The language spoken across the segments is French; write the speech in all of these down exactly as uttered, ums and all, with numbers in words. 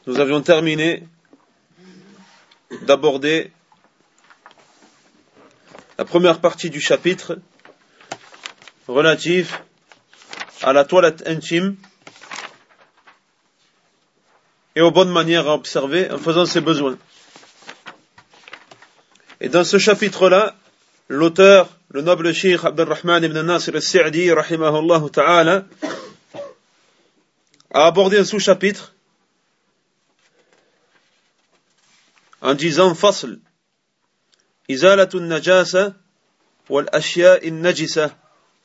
nous avions terminé d'aborder la première partie du chapitre relatif à la toilette intime et aux bonnes manières à observer en faisant ses besoins. Et dans ce chapitre-là, l'auteur, le noble cheikh Abdurrahman ibn Nasir al-Sa'di, rahimahullah ta'ala, a abordé un sous-chapitre en disant Fasl, Izalatu al-Najasa wal-Ashya'i al-Najisa.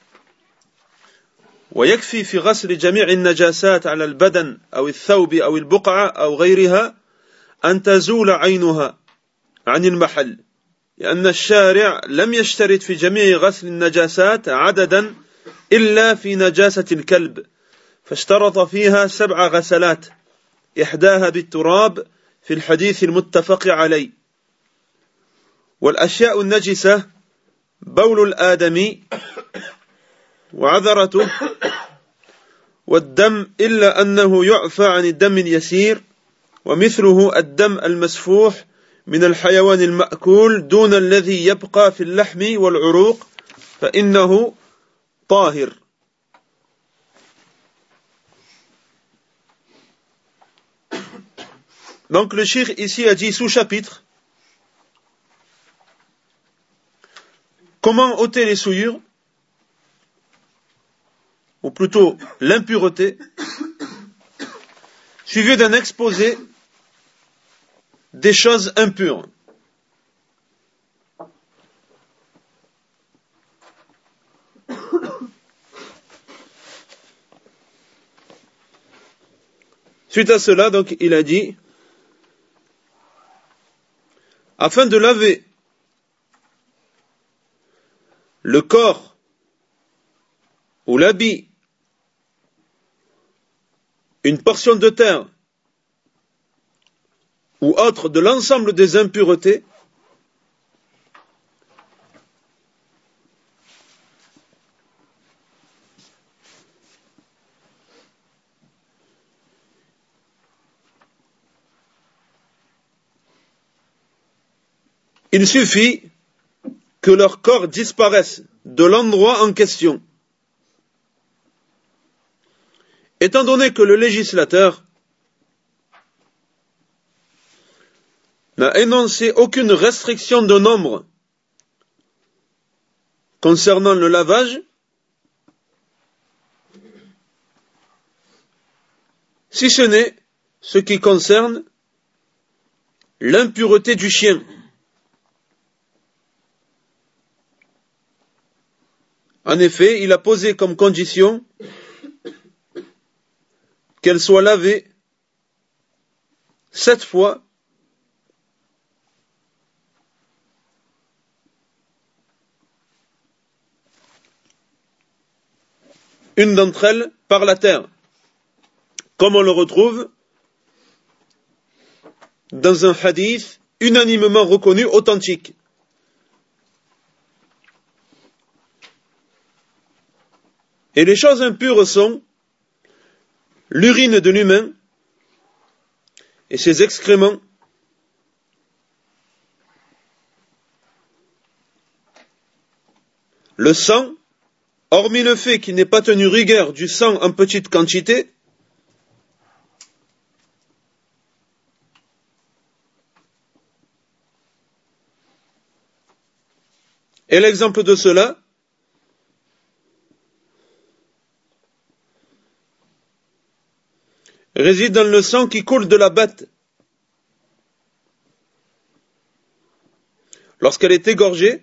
ويكفي في غسل جميع النجاسات على البدن أو الثوب أو البقعة أو غيرها أن تزول عينها عن المحل لأن الشارع لم يشترط في جميع غسل النجاسات عددا إلا في نجاسة الكلب فاشترط فيها سبع غسلات إحداها بالتراب في الحديث المتفق عليه والأشياء النجسة بول الآدمي وعذرته والدم إلا أنه يعفى عن الدم اليسير ومثله الدم المسفوح من الحيوان المأكول دون الذي يبقى في اللحم والعروق فإنه طاهر. Donc le cheikh ici a dit sous-chapitre comment ôter les souillures, ou plutôt l'impureté, suivi d'un exposé des choses impures. Suite à cela, donc, il a dit, afin de laver le corps ou l'habit, une portion de terre ou autre de l'ensemble des impuretés, il suffit que leur corps disparaisse de l'endroit en question. Étant donné que le législateur n'a énoncé aucune restriction de nombre concernant le lavage, si ce n'est ce qui concerne l'impureté du chien. En effet, il a posé comme condition qu'elle soit lavée sept fois une d'entre elles par la terre, comme on le retrouve dans un hadith unanimement reconnu authentique. Et les choses impures sont l'urine de l'humain et ses excréments, le sang, hormis le fait qu'il n'ait pas tenu rigueur du sang en petite quantité, et l'exemple de cela, réside dans le sang qui coule de la bête lorsqu'elle est égorgée,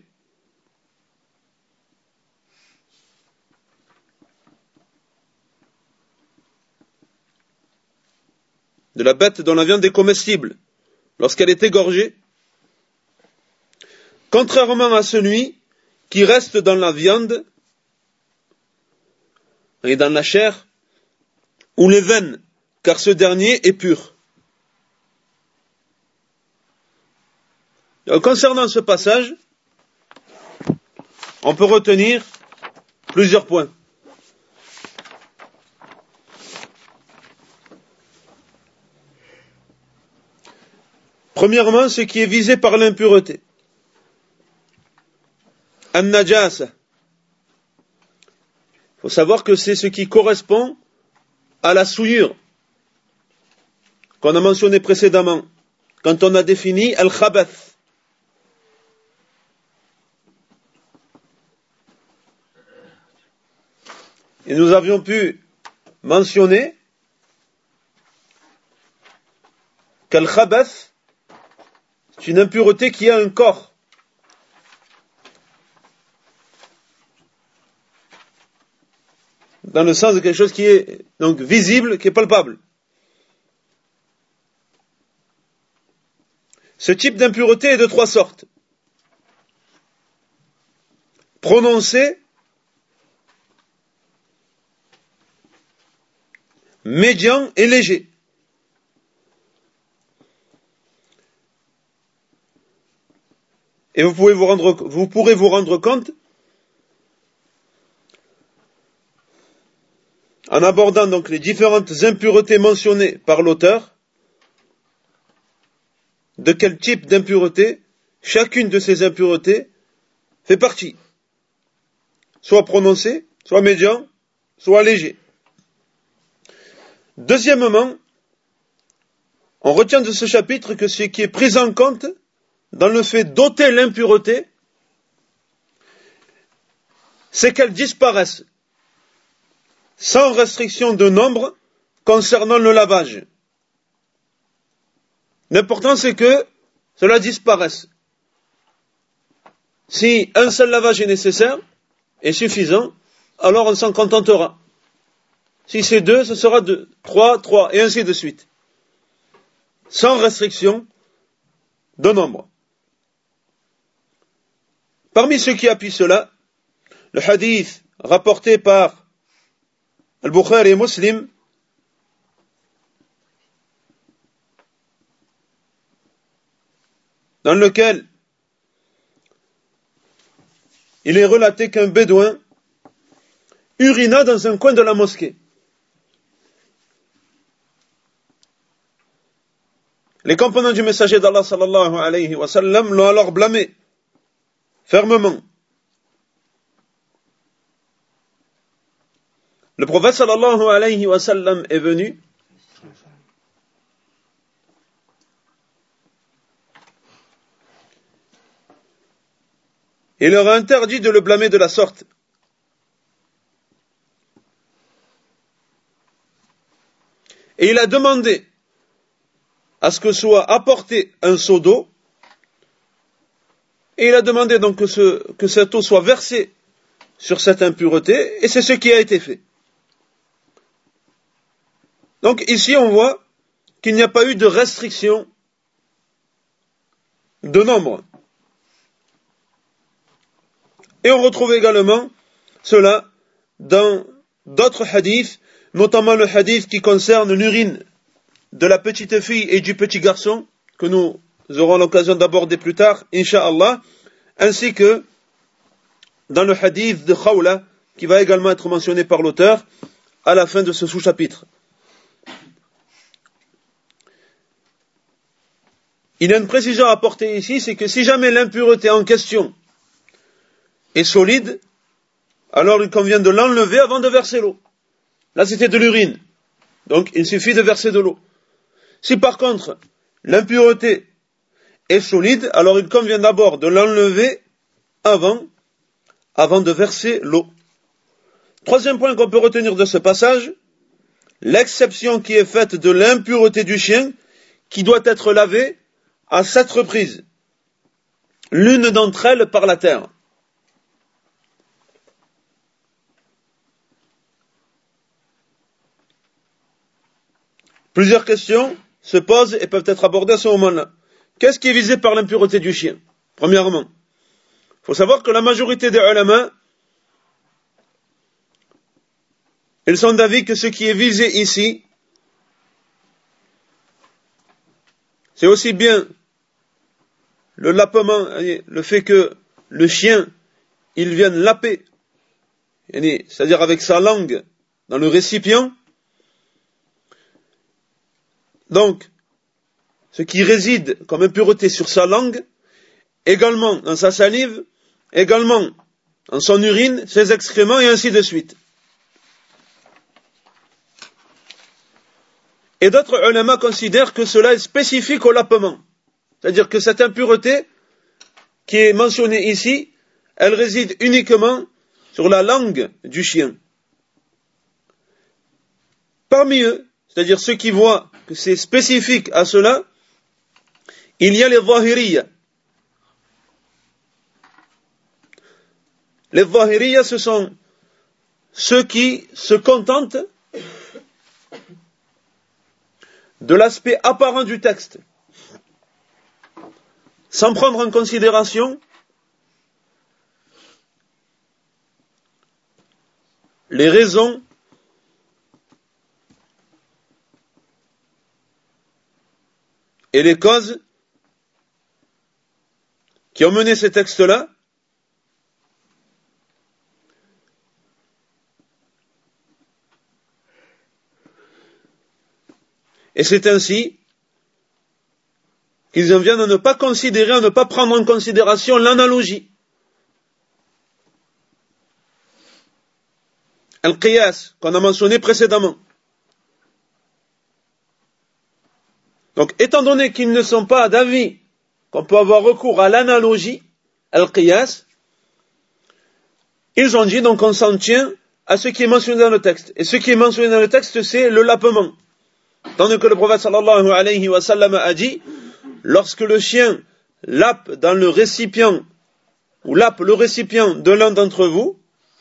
de la bête dont la viande est comestible, lorsqu'elle est égorgée, contrairement à celui qui reste dans la viande et dans la chair ou les veines, car ce dernier est pur. Donc, concernant ce passage, on peut retenir plusieurs points. Premièrement, ce qui est visé par l'impureté. An-najasa. Il faut savoir que c'est ce qui correspond à la souillure qu'on a mentionné précédemment, quand on a défini al-khabath. Et nous avions pu mentionner qu'al-khabath, c'est une impureté qui a un corps. Dans le sens de quelque chose qui est donc visible, qui est palpable. Ce type d'impureté est de trois sortes. Prononcé, médian et léger. Et vous pouvez vous rendre, vous pourrez vous rendre compte en abordant donc les différentes impuretés mentionnées par l'auteur, de quel type d'impureté chacune de ces impuretés fait partie. Soit prononcé, soit médian, soit léger. Deuxièmement, on retient de ce chapitre que ce qui est pris en compte dans le fait d'ôter l'impureté, c'est qu'elle disparaisse sans restriction de nombre concernant le lavage. L'important c'est que cela disparaisse. Si un seul lavage est nécessaire et suffisant, alors on s'en contentera. Si c'est deux, ce sera deux, trois, trois, et ainsi de suite. Sans restriction de nombre. Parmi ceux qui appuient cela, le hadith rapporté par Al-Bukhari et Muslim, dans lequel il est relaté qu'un bédouin urina dans un coin de la mosquée. Les compagnons du messager d'Allah sallallahu alayhi wa sallam l'ont alors blâmé fermement. Le prophète sallallahu alayhi wa sallam est venu et leur a interdit de le blâmer de la sorte. Et il a demandé à ce que soit apporté un seau d'eau, et il a demandé donc que, ce, que cette eau soit versée sur cette impureté, et c'est ce qui a été fait. Donc ici on voit qu'il n'y a pas eu de restriction de nombre. Et on retrouve également cela dans d'autres hadiths, notamment le hadith qui concerne l'urine de la petite fille et du petit garçon, que nous aurons l'occasion d'aborder plus tard, Inch'Allah, ainsi que dans le hadith de Khawla, qui va également être mentionné par l'auteur à la fin de ce sous-chapitre. Il y a une précision à apporter ici, c'est que si jamais l'impureté en question est solide, alors il convient de l'enlever avant de verser l'eau. Là c'était de l'urine, donc il suffit de verser de l'eau. Si par contre l'impureté est solide, alors il convient d'abord de l'enlever avant, avant de verser l'eau. Troisième point qu'on peut retenir de ce passage, l'exception qui est faite de l'impureté du chien, qui doit être lavée à sept reprises, l'une d'entre elles par la terre. Plusieurs questions se posent et peuvent être abordées à ce moment-là. Qu'est-ce qui est visé par l'impureté du chien? Premièrement, il faut savoir que la majorité des ulama, ils sont d'avis que ce qui est visé ici, c'est aussi bien le lapement, le fait que le chien, il vienne laper, c'est-à-dire avec sa langue dans le récipient. Donc, ce qui réside comme impureté sur sa langue, également dans sa salive, également dans son urine, ses excréments et ainsi de suite. Et d'autres ulama considèrent que cela est spécifique au lapement. C'est-à-dire que cette impureté qui est mentionnée ici, elle réside uniquement sur la langue du chien. Parmi eux, c'est-à-dire ceux qui voient que c'est spécifique à cela, il y a les zahiriyya. Les zahiriyya, ce sont ceux qui se contentent de l'aspect apparent du texte, sans prendre en considération les raisons et les causes qui ont mené ces textes-là et c'est ainsi qu'ils en viennent à ne pas considérer, à ne pas prendre en considération l'analogie. Al-Qiyas, qu'on a mentionné précédemment. Donc, étant donné qu'ils ne sont pas d'avis qu'on peut avoir recours à l'analogie, Al-Qiyas, ils ont dit, donc on s'en tient à ce qui est mentionné dans le texte. Et ce qui est mentionné dans le texte, c'est le lapement. Tandis que le prophète sallallahu alayhi wa sallam a dit, lorsque le chien lappe dans le récipient, ou lappe le récipient de l'un d'entre vous,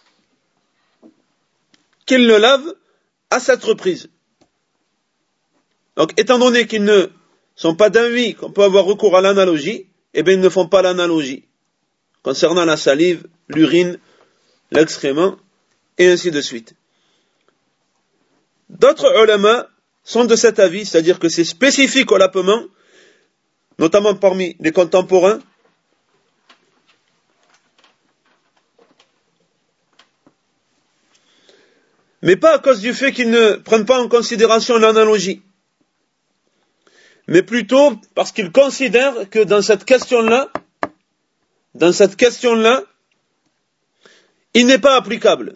qu'il le lave à cette reprise. Donc, étant donné qu'ils ne sont pas d'avis qu'on peut avoir recours à l'analogie, eh bien, ils ne font pas l'analogie concernant la salive, l'urine, l'excrément, et ainsi de suite. D'autres ulama sont de cet avis, c'est-à-dire que c'est spécifique au lapement, notamment parmi les contemporains, mais pas à cause du fait qu'ils ne prennent pas en considération l'analogie, mais plutôt parce qu'ils considèrent que dans cette question-là, dans cette question-là, il n'est pas applicable.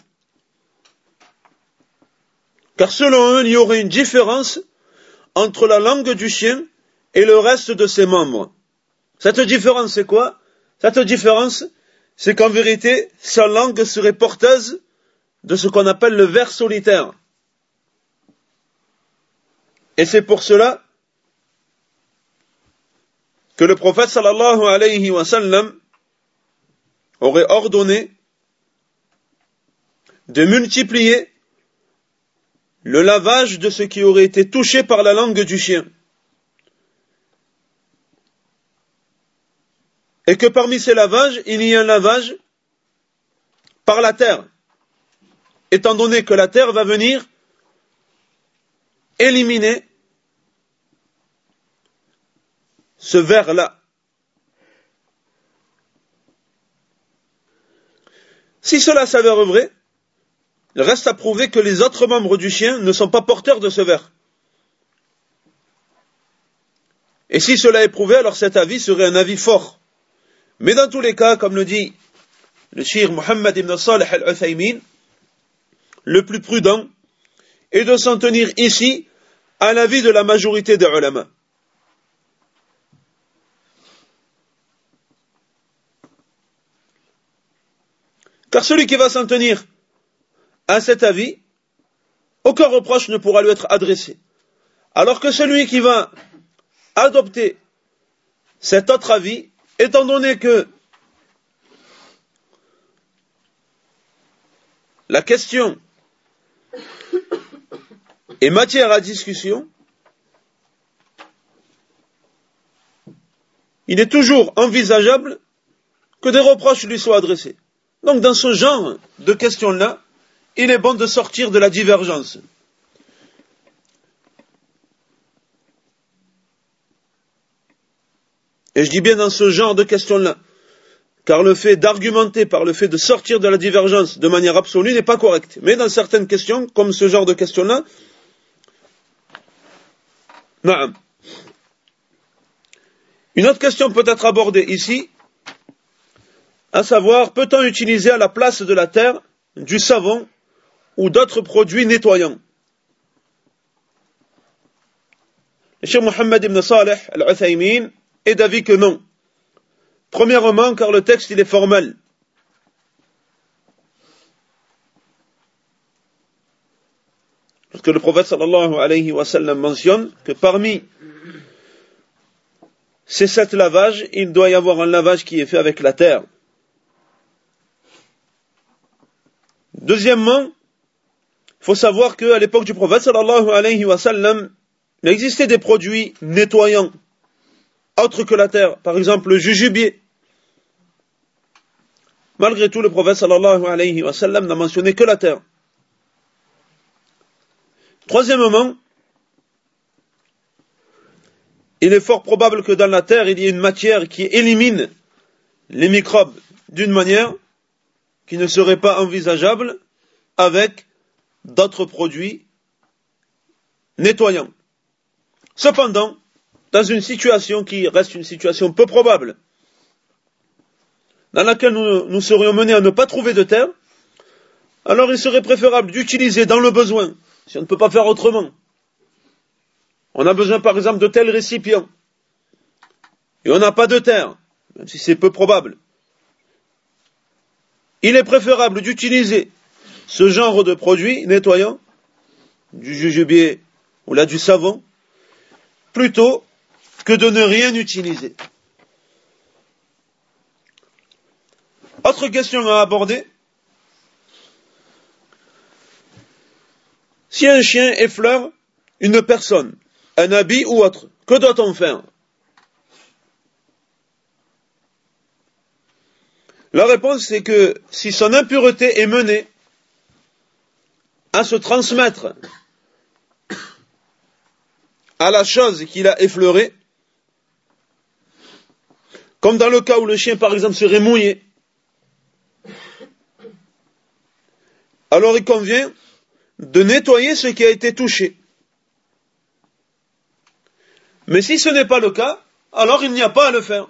Car selon eux, il y aurait une différence entre la langue du chien et le reste de ses membres. Cette différence, c'est quoi? Cette différence, c'est qu'en vérité, sa langue serait porteuse de ce qu'on appelle le ver solitaire. Et c'est pour cela que le prophète sallallahu alayhi wa sallam aurait ordonné de multiplier le lavage de ce qui aurait été touché par la langue du chien. Et que parmi ces lavages, il y a un lavage par la terre, étant donné que la terre va venir éliminer ce ver-là. Si cela s'avère vrai, il reste à prouver que les autres membres du chien ne sont pas porteurs de ce ver. Et si cela est prouvé, alors cet avis serait un avis fort. Mais dans tous les cas, comme le dit le cheikh Mohammed ibn Salih al-Uthaymin, le plus prudent est de s'en tenir ici à l'avis de la majorité des ulama. Car celui qui va s'en tenir à cet avis, aucun reproche ne pourra lui être adressé. Alors que celui qui va adopter cet autre avis, étant donné que la question est matière à discussion, il est toujours envisageable que des reproches lui soient adressés. Donc dans ce genre de questions-là, il est bon de sortir de la divergence. Et je dis bien dans ce genre de questions-là, car le fait d'argumenter par le fait de sortir de la divergence de manière absolue n'est pas correct. Mais dans certaines questions, comme ce genre de questions-là, naam. Une autre question peut être abordée ici, à savoir, peut-on utiliser à la place de la terre du savon ou d'autres produits nettoyants? Le Cheikh Mohammed ibn Salih al-Uthaymin est d'avis que non. Premièrement, car le texte il est formel. Parce que le prophète sallallahu alayhi wa sallam mentionne que parmi ces sept lavages, il doit y avoir un lavage qui est fait avec la terre. Deuxièmement, il faut savoir qu'à l'époque du prophète sallallahu alayhi wa sallam, il existait des produits nettoyants, autres que la terre, par exemple le jujubier. Malgré tout, le prophète sallallahu alayhi wa sallam n'a mentionné que la terre. Troisièmement, il est fort probable que dans la terre, il y ait une matière qui élimine les microbes d'une manière qui ne serait pas envisageable avec d'autres produits nettoyants. Cependant, dans une situation qui reste une situation peu probable, dans laquelle nous, nous serions menés à ne pas trouver de terre, alors il serait préférable d'utiliser dans le besoin, si on ne peut pas faire autrement. On a besoin par exemple de tels récipients, et on n'a pas de terre, même si c'est peu probable. Il est préférable d'utiliser ce genre de produits nettoyants, du jujubier ou là du savon, plutôt que de ne rien utiliser. Autre question à aborder. Si un chien effleure une personne, un habit ou autre, que doit-on faire? La réponse c'est que si son impureté est menée à se transmettre à la chose qu'il a effleurée, comme dans le cas où le chien par exemple serait mouillé, alors il convient de nettoyer ce qui a été touché. Mais si ce n'est pas le cas, alors il n'y a pas à le faire.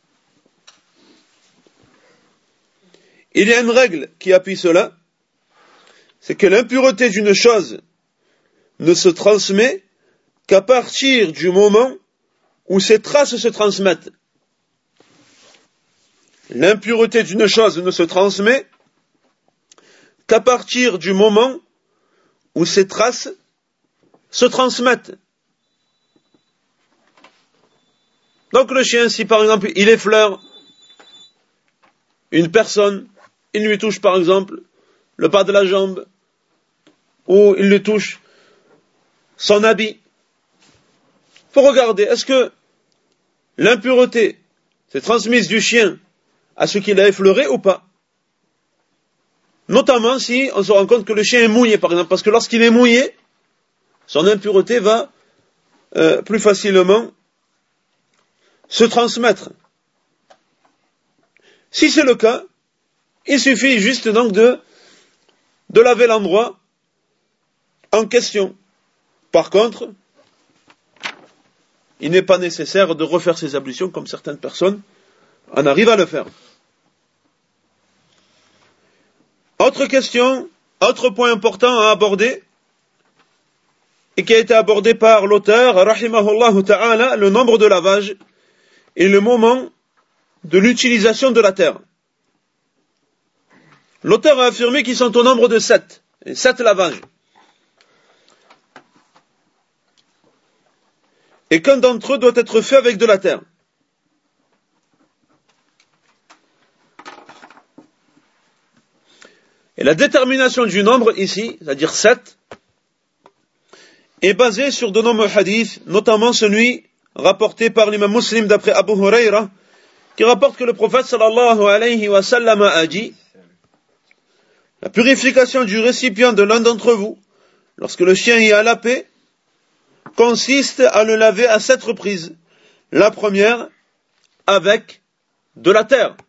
Il y a une règle qui appuie cela, c'est que l'impureté d'une chose ne se transmet qu'à partir du moment où ses traces se transmettent. L'impureté d'une chose ne se transmet qu'à partir du moment où ces traces se transmettent. Donc le chien, si par exemple il effleure une personne, il lui touche par exemple le bas de la jambe, ou il lui touche son habit, il faut regarder, est-ce que l'impureté s'est transmise du chien à ce qu'il a effleuré ou pas? Notamment si on se rend compte que le chien est mouillé, par exemple, parce que lorsqu'il est mouillé, son impureté va euh, plus facilement se transmettre. Si c'est le cas, il suffit juste donc de, de laver l'endroit en question. Par contre, il n'est pas nécessaire de refaire ces ablutions comme certaines personnes en arrivent à le faire. Autre question, autre point important à aborder, et qui a été abordé par l'auteur, rahimahullah ta'ala, le nombre de lavages et le moment de l'utilisation de la terre. L'auteur a affirmé qu'ils sont au nombre de sept, et sept lavages. Et qu'un d'entre eux doit être fait avec de la terre. Et la détermination du nombre ici, c'est-à-dire sept, est basée sur de nombreux hadiths, notamment celui rapporté par l'imam Muslim d'après Abu Huraira, qui rapporte que le prophète sallallahu alayhi wa sallam a dit: la purification du récipient de l'un d'entre vous, lorsque le chien y a lapé, consiste à le laver à sept reprises. La première, avec de la terre.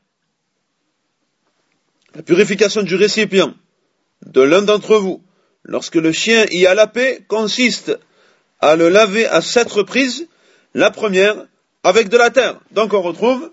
La purification du récipient de l'un d'entre vous, lorsque le chien y a lapé, consiste à le laver à sept reprises. La première, avec de la terre. Donc on retrouve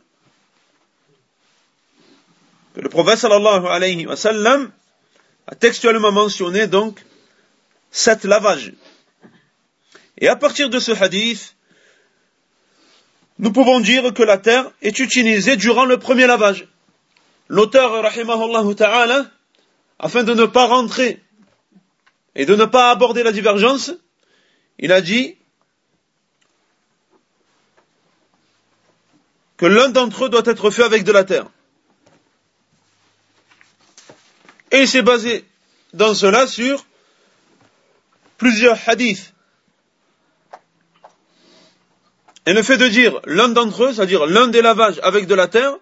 que le prophète sallallahu alayhi wa sallam a textuellement mentionné donc sept lavages. Et à partir de ce hadith, nous pouvons dire que la terre est utilisée durant le premier lavage. L'auteur, rahimahullah ta'ala, afin de ne pas rentrer et de ne pas aborder la divergence, il a dit que l'un d'entre eux doit être fait avec de la terre. Et il s'est basé dans cela sur plusieurs hadiths. Et le fait de dire l'un d'entre eux, c'est-à-dire l'un des lavages avec de la terre,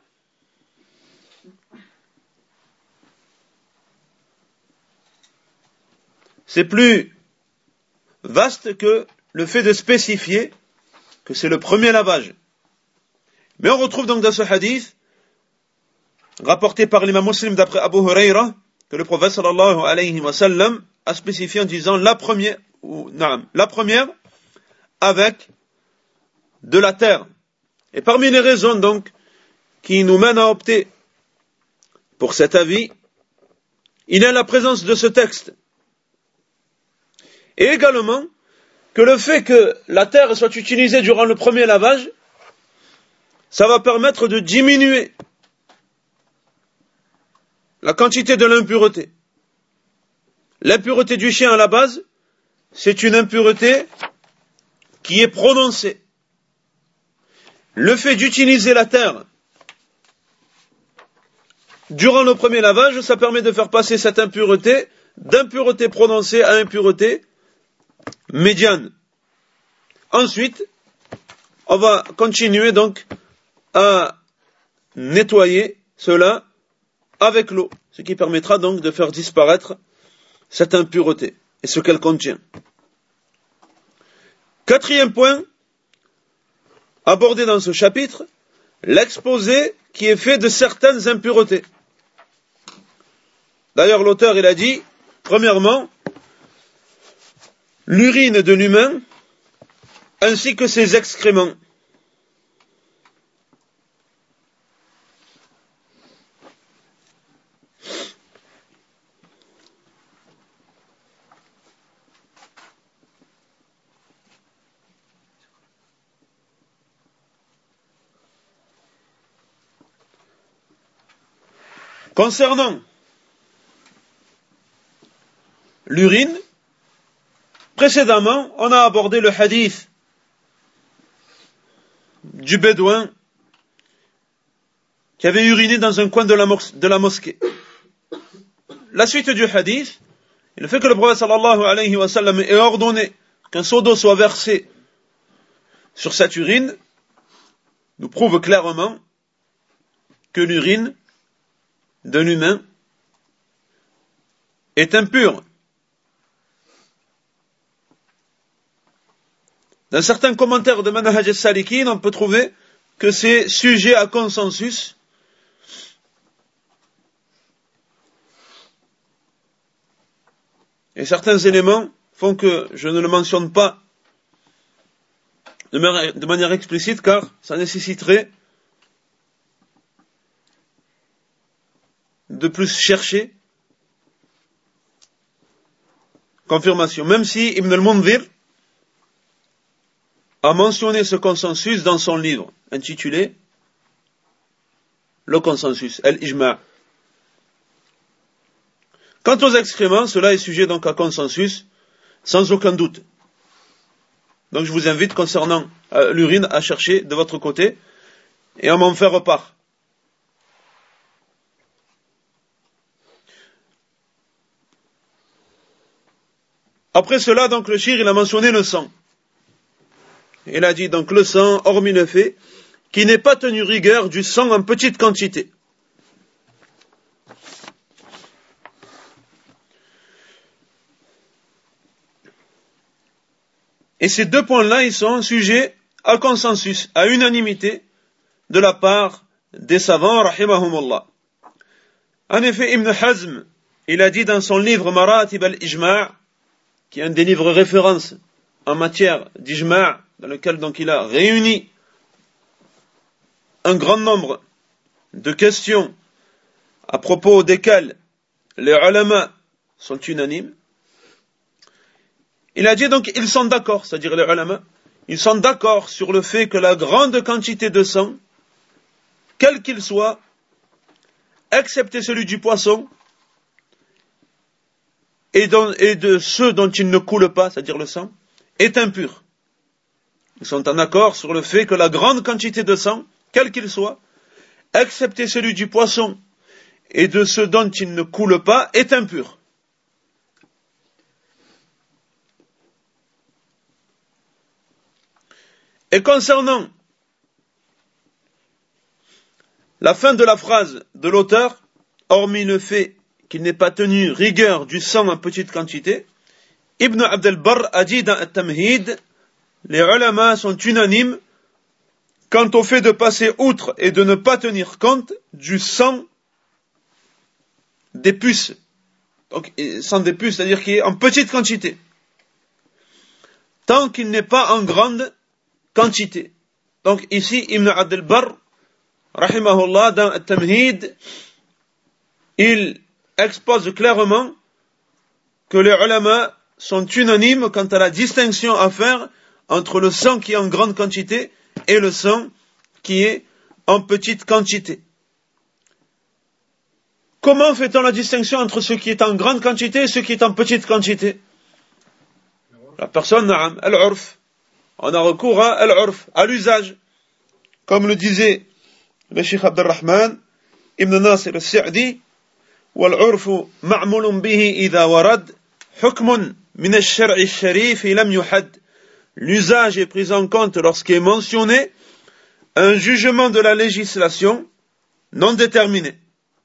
c'est plus vaste que le fait de spécifier que c'est le premier lavage. Mais on retrouve donc dans ce hadith, rapporté par l'imam Muslim d'après Abu Huraira, que le prophète sallallahu alayhi wa sallam a spécifié en disant la première, ou, naam, la première avec de la terre. Et parmi les raisons donc qui nous mènent à opter pour cet avis, il y a la présence de ce texte. Et également que le fait que la terre soit utilisée durant le premier lavage, ça va permettre de diminuer la quantité de l'impureté. L'impureté du chien à la base, c'est une impureté qui est prononcée. Le fait d'utiliser la terre durant le premier lavage, ça permet de faire passer cette impureté d'impureté prononcée à impureté médiane. Ensuite, on va continuer donc à nettoyer cela avec l'eau, ce qui permettra donc de faire disparaître cette impureté et ce qu'elle contient. Quatrième point abordé dans ce chapitre, l'exposé qui est fait de certaines impuretés. D'ailleurs, l'auteur il a dit, premièrement, l'urine de l'humain ainsi que ses excréments. Concernant l'urine, précédemment, on a abordé le hadith du bédouin qui avait uriné dans un coin de la, mos- de la mosquée. La suite du hadith, et le fait que le prophète sallallahu alayhi wa sallam ait ordonné qu'un seau d'eau soit versé sur cette urine, nous prouve clairement que l'urine d'un humain est impure. Dans certains commentaires de Manhaj al-Salikin, on peut trouver que c'est sujet à consensus. Et certains éléments font que je ne le mentionne pas de manière explicite, car ça nécessiterait de plus chercher confirmation. Même si Ibn al-Mundhir a mentionné ce consensus dans son livre intitulé Le consensus, Al-Ijma'. Quant aux excréments, cela est sujet donc à consensus, sans aucun doute. Donc je vous invite concernant euh, l'urine à chercher de votre côté et à m'en faire part. Après cela, donc le shir, il a mentionné le sang. Il a dit donc le sang, hormis le fait qu'il n'est pas tenu rigueur du sang en petite quantité. Et ces deux points-là, ils sont sujets à consensus, à unanimité de la part des savants, rahimahumullah. En effet, Ibn Hazm, il a dit dans son livre Maratib al-Ijma', qui est un des livres références en matière d'Ijma', dans lequel donc il a réuni un grand nombre de questions à propos desquelles les ulama sont unanimes, il a dit donc ils sont d'accord, c'est-à-dire les ulama, ils sont d'accord sur le fait que la grande quantité de sang, quel qu'il soit, excepté celui du poisson, et, dont, et de ceux dont il ne coule pas, c'est-à-dire le sang, est impur. Ils sont en accord sur le fait que la grande quantité de sang, quel qu'il soit, excepté celui du poisson et de ceux dont il ne coule pas, est impur. Et concernant la fin de la phrase de l'auteur, hormis le fait qu'il n'ait pas tenu rigueur du sang en petite quantité, Ibn Abd al-Barr a dit dans At-Tamhid, les ulama sont unanimes quant au fait de passer outre et de ne pas tenir compte du sang des puces. Donc, sang des puces, c'est-à-dire qu'il est en petite quantité. Tant qu'il n'est pas en grande quantité. Donc, ici, Ibn Abd al-Barr, rahimahullah, dans At-Tamhid, il expose clairement que les ulama sont unanimes quant à la distinction à faire entre le sang qui est en grande quantité et le sang qui est en petite quantité. Comment fait-on la distinction entre ce qui est en grande quantité et ce qui est en petite quantité? La personne, na'am, al-urf. On a recours à al-urf, à l'usage. Comme le disait le Cheikh Abdurrahman ibn Nasir al-Sa'di, wal-urf ma'mulun bihi idha warad hukmun min al-shar'i al-sharif lam yuhad. L'usage est pris en compte lorsqu'est mentionné un jugement de la législation non déterminé.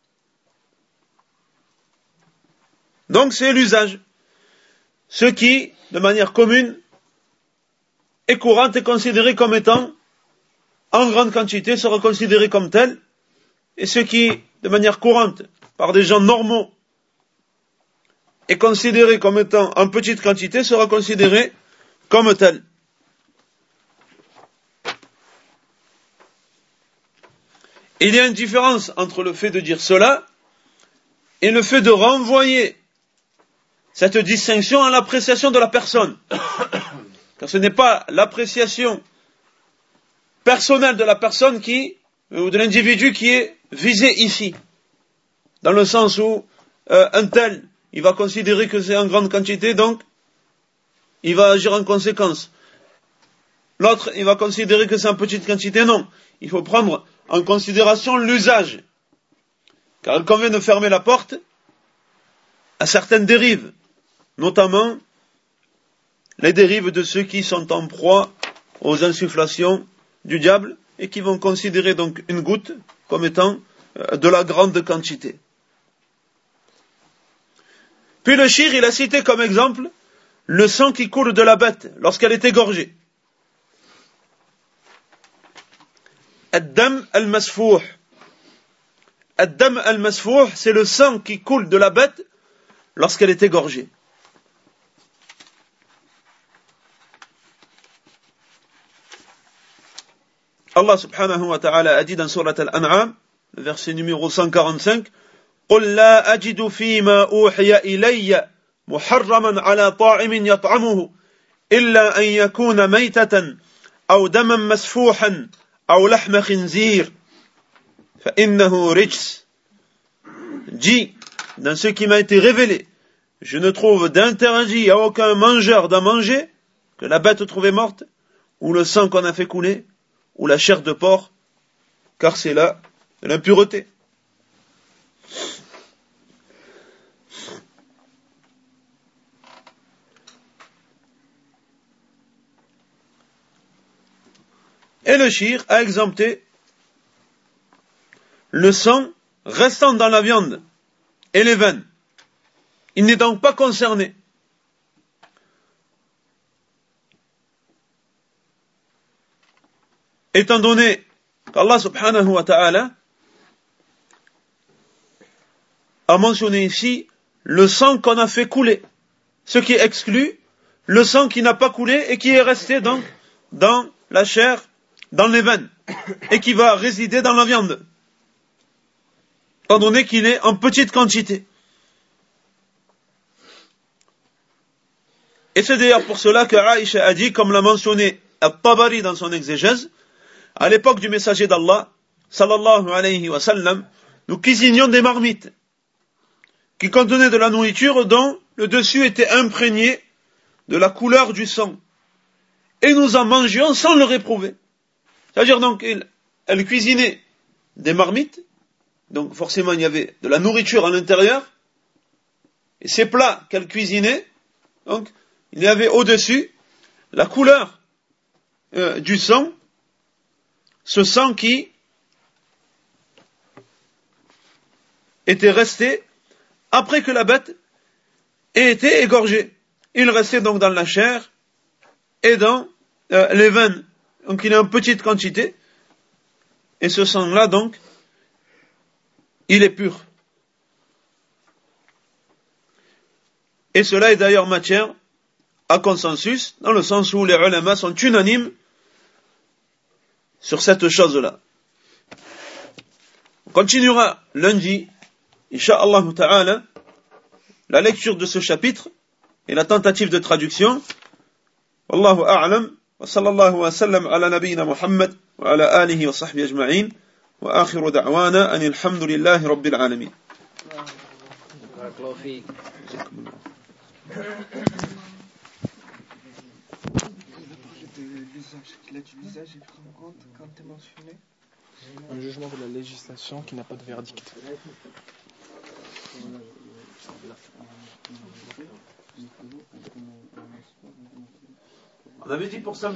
Donc c'est l'usage. Ce qui, de manière commune et courante, est considéré comme étant en grande quantité sera considéré comme tel, et ce qui, de manière courante, par des gens normaux, est considéré comme étant en petite quantité sera considéré comme tel. Il y a une différence entre le fait de dire cela et le fait de renvoyer cette distinction à l'appréciation de la personne. Car ce n'est pas l'appréciation personnelle de la personne qui, ou de l'individu qui est visé ici. Dans le sens où euh, un tel, il va considérer que c'est en grande quantité, donc il va agir en conséquence. L'autre, il va considérer que c'est en petite quantité. Non, il faut prendre en considération l'usage. Car il convient de fermer la porte à certaines dérives, notamment les dérives de ceux qui sont en proie aux insufflations du diable et qui vont considérer donc une goutte comme étant de la grande quantité. Puis le shir, il a cité comme exemple le sang qui coule de la bête lorsqu'elle est égorgée. Ad-dam al-masfouh. Ad-dam al-masfouh, c'est le sang qui coule de la bête lorsqu'elle est égorgée. Allah subhanahu wa ta'ala a dit dans Surat Al-An'am, verset numéro cent quarante-cinq, قُلْ لَا أَجِدُ فِي مَا أُوحِيَ إِلَيَّ مُحَرَّمًا عَلَى طَاعِمٍ يَطْعَمُهُ إِلَّا أَن يَكُونَ مَيْتَةً أَوْ دَمًا مَسْفُوحًا أَوْ لَحْمَ خِنْزِيرٍ فَإِنَّهُ رِجْسٌ. Dis, dans ce qui m'a été révélé, je ne trouve d'interdit à aucun mangeur d'en manger que la bête trouvée morte, ou le sang qu'on a fait couler, ou la chair de porc, car c'est là de l'impureté. Et le shir a exempté le sang restant dans la viande et les veines. Il n'est donc pas concerné. Étant donné qu'Allah subhanahu wa ta'ala a mentionné ici le sang qu'on a fait couler, ce qui exclut le sang qui n'a pas coulé et qui est resté donc dans la chair, dans les veines. et qui va résider dans la viande, étant donné qu'il est en petite quantité. Et c'est d'ailleurs pour cela que Aïcha a dit, comme l'a mentionné At-Tabari dans son exégèse, à l'époque du messager d'Allah, sallallahu alayhi wa sallam, nous cuisinions des marmites qui contenaient de la nourriture dont le dessus était imprégné de la couleur du sang. Et nous en mangions sans le réprouver. C'est-à-dire donc, elle, elle cuisinait des marmites, donc forcément il y avait de la nourriture à l'intérieur, et ces plats qu'elle cuisinait, donc il y avait au-dessus la couleur euh, du sang, ce sang qui était resté après que la bête ait été égorgée. Il restait donc dans la chair et dans euh, les veines. Donc il est en petite quantité. Et ce sang-là, donc, il est pur. Et cela est d'ailleurs matière à consensus, dans le sens où les ulama sont unanimes sur cette chose-là. On continuera lundi, Inch'Allah ta'ala, la lecture de ce chapitre et la tentative de traduction. Wallahu a'lam, wa sallallahu wa sallam ala nabiyyina Muhammad wa ala alihi wa sahbihi ajma'in, wa akhiru da'wana anil hamdulillahi rabbil alamin. L'aide du visage est pris en compte quand tu es mentionné un jugement de la législation qui n'a pas de verdict. On avait dit pour ça.